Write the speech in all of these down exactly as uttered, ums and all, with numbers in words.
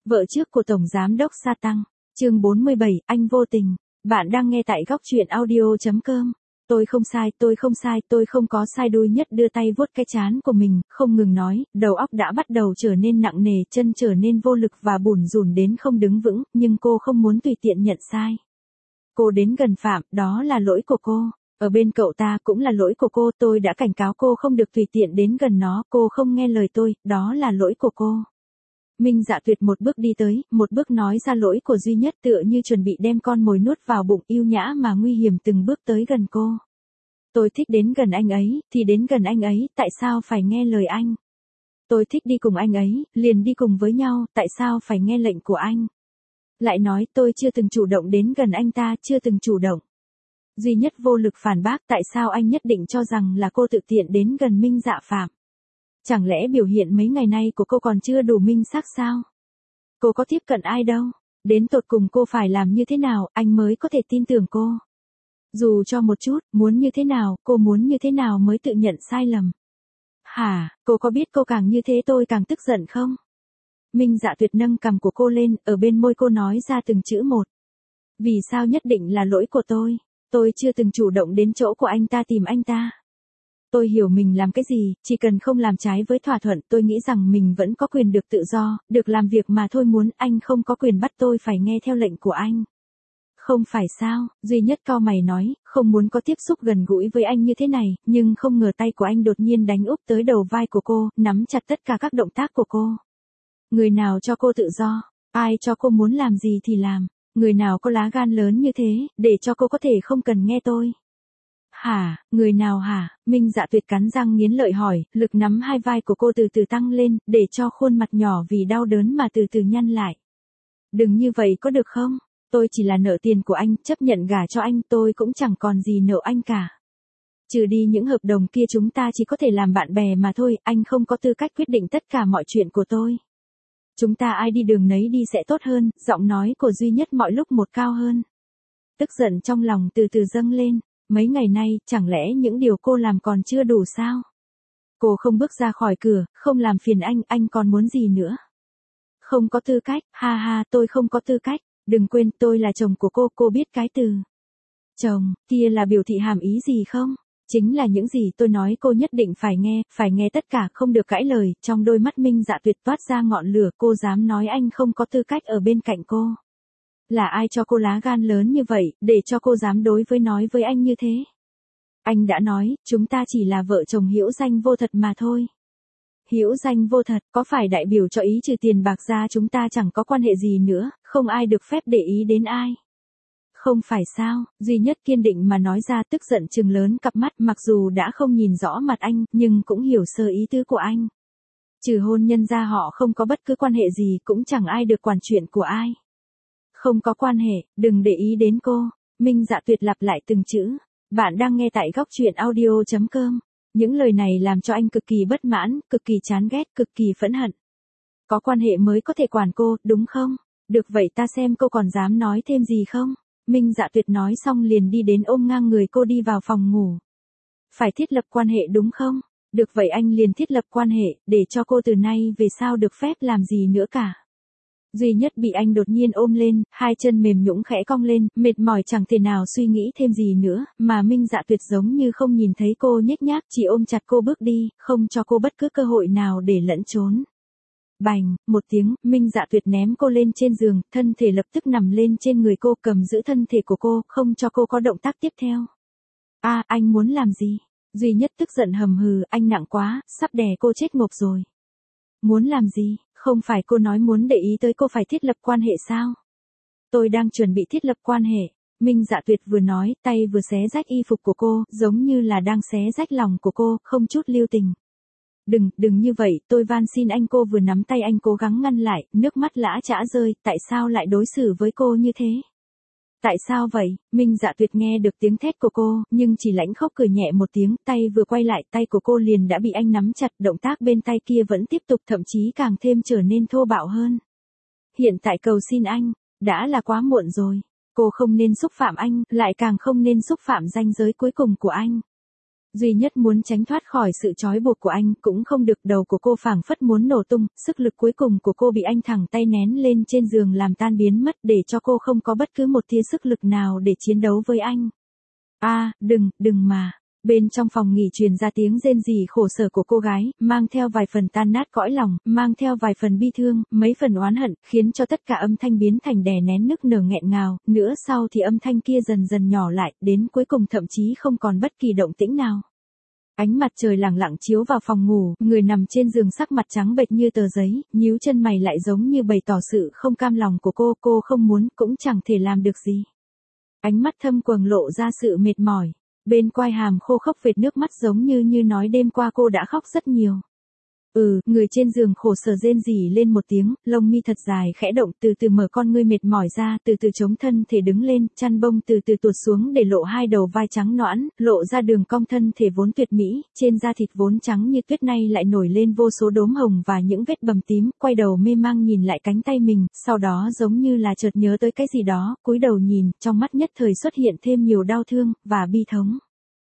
Vợ trước của Tổng Giám đốc Sa Tăng, chương bốn mươi bảy, anh vô tình. Bạn đang nghe tại góc truyện audio.com. Tôi không sai, tôi không sai, tôi không có sai. Đuôi nhất đưa tay vuốt cái trán của mình, không ngừng nói, đầu óc đã bắt đầu trở nên nặng nề, chân trở nên vô lực và bủn rủn đến không đứng vững, nhưng cô không muốn tùy tiện nhận sai. Cô đến gần Phạm, đó là lỗi của cô. Ở bên cậu ta cũng là lỗi của cô, tôi đã cảnh cáo cô không được tùy tiện đến gần nó, cô không nghe lời tôi, đó là lỗi của cô. Minh Dạ Tuyệt một bước đi tới, một bước nói ra lỗi của duy nhất, tựa như chuẩn bị đem con mồi nuốt vào bụng, yêu nhã mà nguy hiểm từng bước tới gần cô. Tôi thích đến gần anh ấy, thì đến gần anh ấy, tại sao phải nghe lời anh? Tôi thích đi cùng anh ấy, liền đi cùng với nhau, tại sao phải nghe lệnh của anh? Lại nói tôi chưa từng chủ động đến gần anh ta, chưa từng chủ động. Duy nhất vô lực phản bác, tại sao anh nhất định cho rằng là cô tự tiện đến gần Minh Dạ Phạm? Chẳng lẽ biểu hiện mấy ngày nay của cô còn chưa đủ minh xác sao? Cô có tiếp cận ai đâu? Đến tột cùng cô phải làm như thế nào, anh mới có thể tin tưởng cô? Dù cho một chút, muốn như thế nào, cô muốn như thế nào mới tự nhận sai lầm? Hả, cô có biết cô càng như thế tôi càng tức giận không? Minh Dạ Tuyệt nâng cằm của cô lên, ở bên môi cô nói ra từng chữ một. Vì sao nhất định là lỗi của tôi? Tôi chưa từng chủ động đến chỗ của anh ta tìm anh ta. Tôi hiểu mình làm cái gì, chỉ cần không làm trái với thỏa thuận, tôi nghĩ rằng mình vẫn có quyền được tự do, được làm việc mà thôi muốn, anh không có quyền bắt tôi phải nghe theo lệnh của anh. Không phải sao, duy nhất cau mày nói, không muốn có tiếp xúc gần gũi với anh như thế này, nhưng không ngờ tay của anh đột nhiên đánh úp tới đầu vai của cô, nắm chặt tất cả các động tác của cô. Người nào cho cô tự do, ai cho cô muốn làm gì thì làm, người nào có lá gan lớn như thế, để cho cô có thể không cần nghe tôi. Hả, người nào hả? Minh Dạ Tuyệt cắn răng nghiến lợi hỏi, lực nắm hai vai của cô từ từ tăng lên, để cho khuôn mặt nhỏ vì đau đớn mà từ từ nhăn lại. Đừng như vậy có được không? Tôi chỉ là nợ tiền của anh, chấp nhận gả cho anh, tôi cũng chẳng còn gì nợ anh cả. Trừ đi những hợp đồng kia chúng ta chỉ có thể làm bạn bè mà thôi, anh không có tư cách quyết định tất cả mọi chuyện của tôi. Chúng ta ai đi đường nấy đi sẽ tốt hơn, giọng nói của duy nhất mọi lúc một cao hơn. Tức giận trong lòng từ từ dâng lên. Mấy ngày nay, chẳng lẽ những điều cô làm còn chưa đủ sao? Cô không bước ra khỏi cửa, không làm phiền anh, anh còn muốn gì nữa? Không có tư cách, ha ha, tôi không có tư cách, đừng quên tôi là chồng của cô, cô biết cái từ. Chồng, kia là biểu thị hàm ý gì không? Chính là những gì tôi nói cô nhất định phải nghe, phải nghe tất cả, không được cãi lời, trong đôi mắt Minh Dạ Tuyệt toát ra ngọn lửa, cô dám nói anh không có tư cách ở bên cạnh cô. Là ai cho cô lá gan lớn như vậy, để cho cô dám đối với nói với anh như thế? Anh đã nói, chúng ta chỉ là vợ chồng hữu danh vô thật mà thôi. Hữu danh vô thật, có phải đại biểu cho ý trừ tiền bạc ra chúng ta chẳng có quan hệ gì nữa, không ai được phép để ý đến ai? Không phải sao, duy nhất kiên định mà nói ra, tức giận trừng lớn cặp mắt, mặc dù đã không nhìn rõ mặt anh, nhưng cũng hiểu sơ ý tứ của anh. Trừ hôn nhân ra họ không có bất cứ quan hệ gì, cũng chẳng ai được quản chuyện của ai. Không có quan hệ, đừng để ý đến cô. Minh Dạ Tuyệt lặp lại từng chữ. Bạn đang nghe tại góc truyện audio.com. Những lời này làm cho anh cực kỳ bất mãn, cực kỳ chán ghét, cực kỳ phẫn hận. Có quan hệ mới có thể quản cô, đúng không? Được vậy ta xem cô còn dám nói thêm gì không? Minh Dạ Tuyệt nói xong liền đi đến ôm ngang người cô đi vào phòng ngủ. Phải thiết lập quan hệ đúng không? Được vậy anh liền thiết lập quan hệ, để cho cô từ nay về sau được phép làm gì nữa cả. Duy nhất bị anh đột nhiên ôm lên, hai chân mềm nhũn khẽ cong lên, mệt mỏi chẳng thể nào suy nghĩ thêm gì nữa, mà Minh Dạ Tuyệt giống như không nhìn thấy cô nhếch nhác, chỉ ôm chặt cô bước đi, không cho cô bất cứ cơ hội nào để lẫn trốn. Bành, một tiếng, Minh Dạ Tuyệt ném cô lên trên giường, thân thể lập tức nằm lên trên người cô, cầm giữ thân thể của cô, không cho cô có động tác tiếp theo. A, à, anh muốn làm gì? Duy nhất tức giận hầm hừ, anh nặng quá, sắp đè cô chết ngộp rồi. Muốn làm gì? Không phải cô nói muốn để ý tới cô phải thiết lập quan hệ sao? Tôi đang chuẩn bị thiết lập quan hệ. Minh Dạ Tuyệt vừa nói, tay vừa xé rách y phục của cô, giống như là đang xé rách lòng của cô, không chút lưu tình. Đừng, đừng như vậy, tôi van xin anh. Cô vừa nắm tay anh cố gắng ngăn lại, nước mắt lã chã rơi, tại sao lại đối xử với cô như thế? Tại sao vậy? Minh Dạ Tuyệt nghe được tiếng thét của cô, nhưng chỉ lãnh khóc cười nhẹ một tiếng, tay vừa quay lại, tay của cô liền đã bị anh nắm chặt, động tác bên tay kia vẫn tiếp tục, thậm chí càng thêm trở nên thô bạo hơn. Hiện tại cầu xin anh, đã là quá muộn rồi. Cô không nên xúc phạm anh, lại càng không nên xúc phạm ranh giới cuối cùng của anh. Duy nhất muốn tránh thoát khỏi sự trói buộc của anh cũng không được, đầu của cô phảng phất muốn nổ tung, sức lực cuối cùng của cô bị anh thẳng tay nén lên trên giường làm tan biến mất để cho cô không có bất cứ một tia sức lực nào để chiến đấu với anh. A, đừng, đừng mà. Bên trong phòng nghỉ truyền ra tiếng rên rỉ khổ sở của cô gái, mang theo vài phần tan nát cõi lòng, mang theo vài phần bi thương, mấy phần oán hận, khiến cho tất cả âm thanh biến thành đè nén nức nở nghẹn ngào, nữa sau thì âm thanh kia dần dần nhỏ lại, đến cuối cùng thậm chí không còn bất kỳ động tĩnh nào. Ánh mặt trời lẳng lặng chiếu vào phòng ngủ, người nằm trên giường sắc mặt trắng bệch như tờ giấy, nhíu chân mày lại giống như bày tỏ sự không cam lòng của cô, cô không muốn, cũng chẳng thể làm được gì. Ánh mắt thâm quầng lộ ra sự mệt mỏi. Bên quai hàm khô khốc vệt nước mắt giống như như nói đêm qua cô đã khóc rất nhiều. Ừ, người trên giường khổ sở rên rỉ lên một tiếng, lông mi thật dài khẽ động, từ từ mở con ngươi mệt mỏi ra, từ từ chống thân thể đứng lên, chăn bông từ từ tuột xuống để lộ hai đầu vai trắng nõn, lộ ra đường cong thân thể vốn tuyệt mỹ, trên da thịt vốn trắng như tuyết nay lại nổi lên vô số đốm hồng và những vết bầm tím, quay đầu mê mang nhìn lại cánh tay mình, sau đó giống như là chợt nhớ tới cái gì đó, cúi đầu nhìn, trong mắt nhất thời xuất hiện thêm nhiều đau thương và bi thống.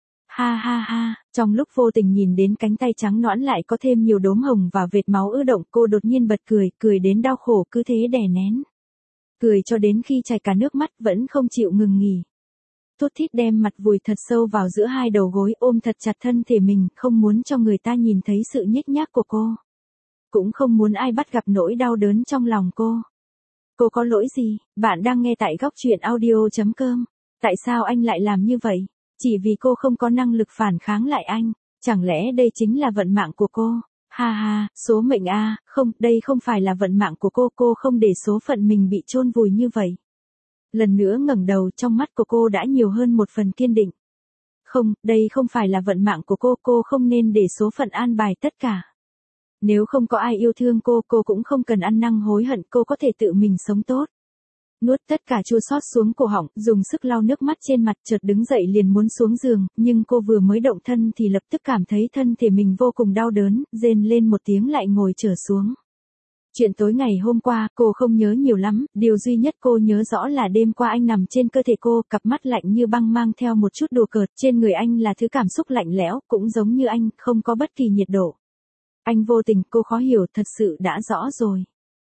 Ha ha ha, trong lúc vô tình nhìn đến cánh tay trắng nõn lại có thêm nhiều đốm hồng và vệt máu ứ động, cô đột nhiên bật cười, cười đến đau khổ cứ thế đè nén. Cười cho đến khi chảy cả nước mắt vẫn không chịu ngừng nghỉ. Thút thít đem mặt vùi thật sâu vào giữa hai đầu gối, ôm thật chặt thân thể mình, không muốn cho người ta nhìn thấy sự nhếch nhác của cô. Cũng không muốn ai bắt gặp nỗi đau đớn trong lòng cô. Cô có lỗi gì? Bạn đang nghe tại góc truyện audio chấm com. Tại sao anh lại làm như vậy? Chỉ vì cô không có năng lực phản kháng lại anh, chẳng lẽ đây chính là vận mạng của cô? Ha ha, số mệnh a, không, đây không phải là vận mạng của cô, cô không để số phận mình bị chôn vùi như vậy. Lần nữa ngẩng đầu, trong mắt của cô đã nhiều hơn một phần kiên định. Không, đây không phải là vận mạng của cô, cô không nên để số phận an bài tất cả. Nếu không có ai yêu thương cô, cô cũng không cần ăn năn hối hận, cô có thể tự mình sống tốt. Nuốt tất cả chua xót xuống cổ họng, dùng sức lau nước mắt trên mặt, chợt đứng dậy liền muốn xuống giường, nhưng cô vừa mới động thân thì lập tức cảm thấy thân thể mình vô cùng đau đớn, rên lên một tiếng lại ngồi trở xuống. Chuyện tối ngày hôm qua, cô không nhớ nhiều lắm, điều duy nhất cô nhớ rõ là đêm qua anh nằm trên cơ thể cô, cặp mắt lạnh như băng mang theo một chút đùa cợt, trên người anh là thứ cảm xúc lạnh lẽo, cũng giống như anh, không có bất kỳ nhiệt độ. Anh vô tình, cô khó hiểu, thật sự đã rõ rồi.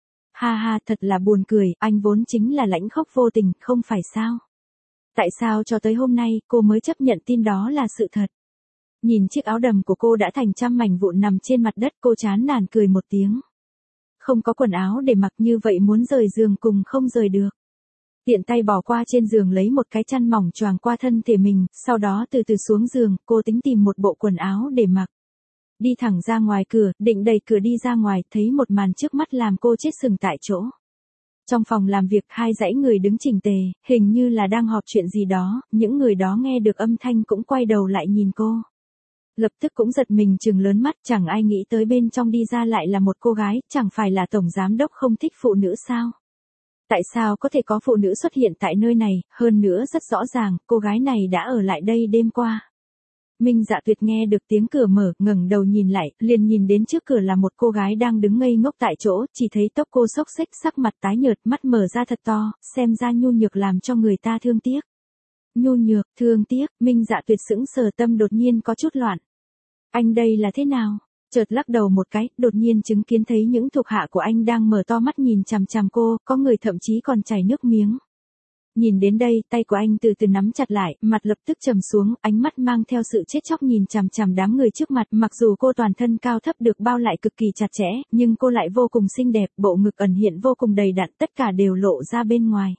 Ha ha, thật là buồn cười, anh vốn chính là lãnh khốc vô tình, không phải sao? Tại sao cho tới hôm nay, cô mới chấp nhận tin đó là sự thật? Nhìn chiếc áo đầm của cô đã thành trăm mảnh vụn nằm trên mặt đất, cô chán nản cười một tiếng. Không có quần áo để mặc như vậy muốn rời giường cùng không rời được. Tiện tay bỏ qua trên giường lấy một cái chăn mỏng choàng qua thân thể mình, sau đó từ từ xuống giường, cô tính tìm một bộ quần áo để mặc. Đi thẳng ra ngoài cửa, định đẩy cửa đi ra ngoài, thấy một màn trước mắt làm cô chết sừng tại chỗ. Trong phòng làm việc, hai dãy người đứng chỉnh tề, hình như là đang họp chuyện gì đó, những người đó nghe được âm thanh cũng quay đầu lại nhìn cô. Lập tức cũng giật mình trừng lớn mắt, chẳng ai nghĩ tới bên trong đi ra lại là một cô gái, chẳng phải là tổng giám đốc không thích phụ nữ sao? Tại sao có thể có phụ nữ xuất hiện tại nơi này, hơn nữa rất rõ ràng, cô gái này đã ở lại đây đêm qua. Minh Dạ Tuyệt nghe được tiếng cửa mở, ngẩng đầu nhìn lại, liền nhìn đến trước cửa là một cô gái đang đứng ngây ngốc tại chỗ, chỉ thấy tóc cô xốc xếch, sắc mặt tái nhợt, mắt mở ra thật to, xem ra nhu nhược làm cho người ta thương tiếc. Nhu nhược, thương tiếc, Minh Dạ Tuyệt sững sờ, tâm đột nhiên có chút loạn. Anh đây là thế nào? Chợt lắc đầu một cái, đột nhiên chứng kiến thấy những thuộc hạ của anh đang mở to mắt nhìn chằm chằm cô, có người thậm chí còn chảy nước miếng. Nhìn đến đây, tay của anh từ từ nắm chặt lại, mặt lập tức trầm xuống, ánh mắt mang theo sự chết chóc nhìn chằm chằm đám người trước mặt, mặc dù cô toàn thân cao thấp được bao lại cực kỳ chặt chẽ, nhưng cô lại vô cùng xinh đẹp, bộ ngực ẩn hiện vô cùng đầy đặn, tất cả đều lộ ra bên ngoài.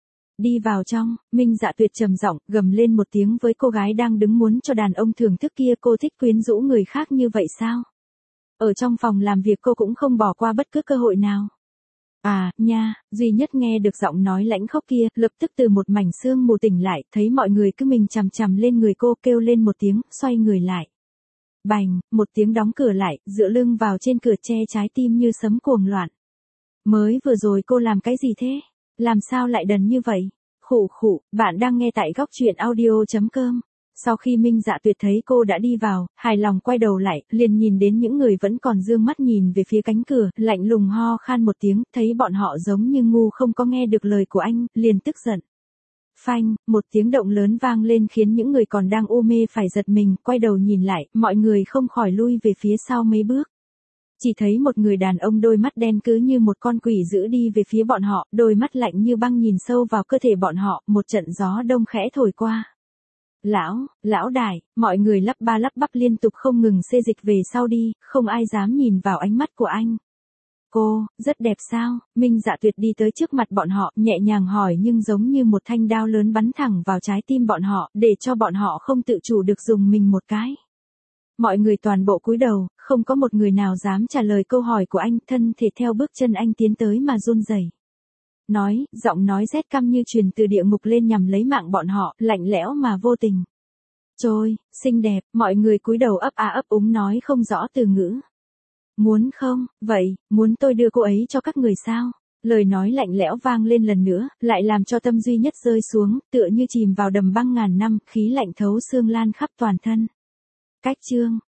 Đi vào trong, Minh Dạ Tuyệt trầm giọng, gầm lên một tiếng với cô gái đang đứng muốn cho đàn ông thưởng thức kia, cô thích quyến rũ người khác như vậy sao? Ở trong phòng làm việc cô cũng không bỏ qua bất cứ cơ hội nào. À, nha, duy nhất nghe được giọng nói lãnh khốc kia, lập tức từ một mảnh sương mù tỉnh lại, thấy mọi người cứ mình chằm chằm lên người cô, kêu lên một tiếng, xoay người lại. Bành, một tiếng đóng cửa lại, dựa lưng vào trên cửa, che trái tim như sấm cuồng loạn. Mới vừa rồi cô làm cái gì thế? Làm sao lại đần như vậy? Khụ khụ, bạn đang nghe tại góc truyện audio chấm com. Sau khi Minh Dạ Tuyệt thấy cô đã đi vào, hài lòng quay đầu lại, liền nhìn đến những người vẫn còn dương mắt nhìn về phía cánh cửa, lạnh lùng ho khan một tiếng, thấy bọn họ giống như ngu không có nghe được lời của anh, liền tức giận. Phanh, một tiếng động lớn vang lên khiến những người còn đang u mê phải giật mình, quay đầu nhìn lại, mọi người không khỏi lui về phía sau mấy bước. Chỉ thấy một người đàn ông đôi mắt đen cứ như một con quỷ dữ đi về phía bọn họ, đôi mắt lạnh như băng nhìn sâu vào cơ thể bọn họ, một trận gió đông khẽ thổi qua. Lão, lão đại, mọi người lắp ba lắp bắp liên tục không ngừng xê dịch về sau đi, không ai dám nhìn vào ánh mắt của anh. Cô, rất đẹp sao? Minh Dạ Tuyệt đi tới trước mặt bọn họ, nhẹ nhàng hỏi nhưng giống như một thanh đao lớn bắn thẳng vào trái tim bọn họ, để cho bọn họ không tự chủ được dùng mình một cái. Mọi người toàn bộ cúi đầu, không có một người nào dám trả lời câu hỏi của anh, thân thể theo bước chân anh tiến tới mà run rẩy. Nói, giọng nói rét căm như truyền từ địa ngục lên nhằm lấy mạng bọn họ, lạnh lẽo mà vô tình. Trôi, xinh đẹp, mọi người cúi đầu ấp a ấp úng nói không rõ từ ngữ. Muốn không, vậy, muốn tôi đưa cô ấy cho các người sao? Lời nói lạnh lẽo vang lên lần nữa, lại làm cho Tâm Duy Nhất rơi xuống, tựa như chìm vào đầm băng ngàn năm, khí lạnh thấu xương lan khắp toàn thân. Cách chương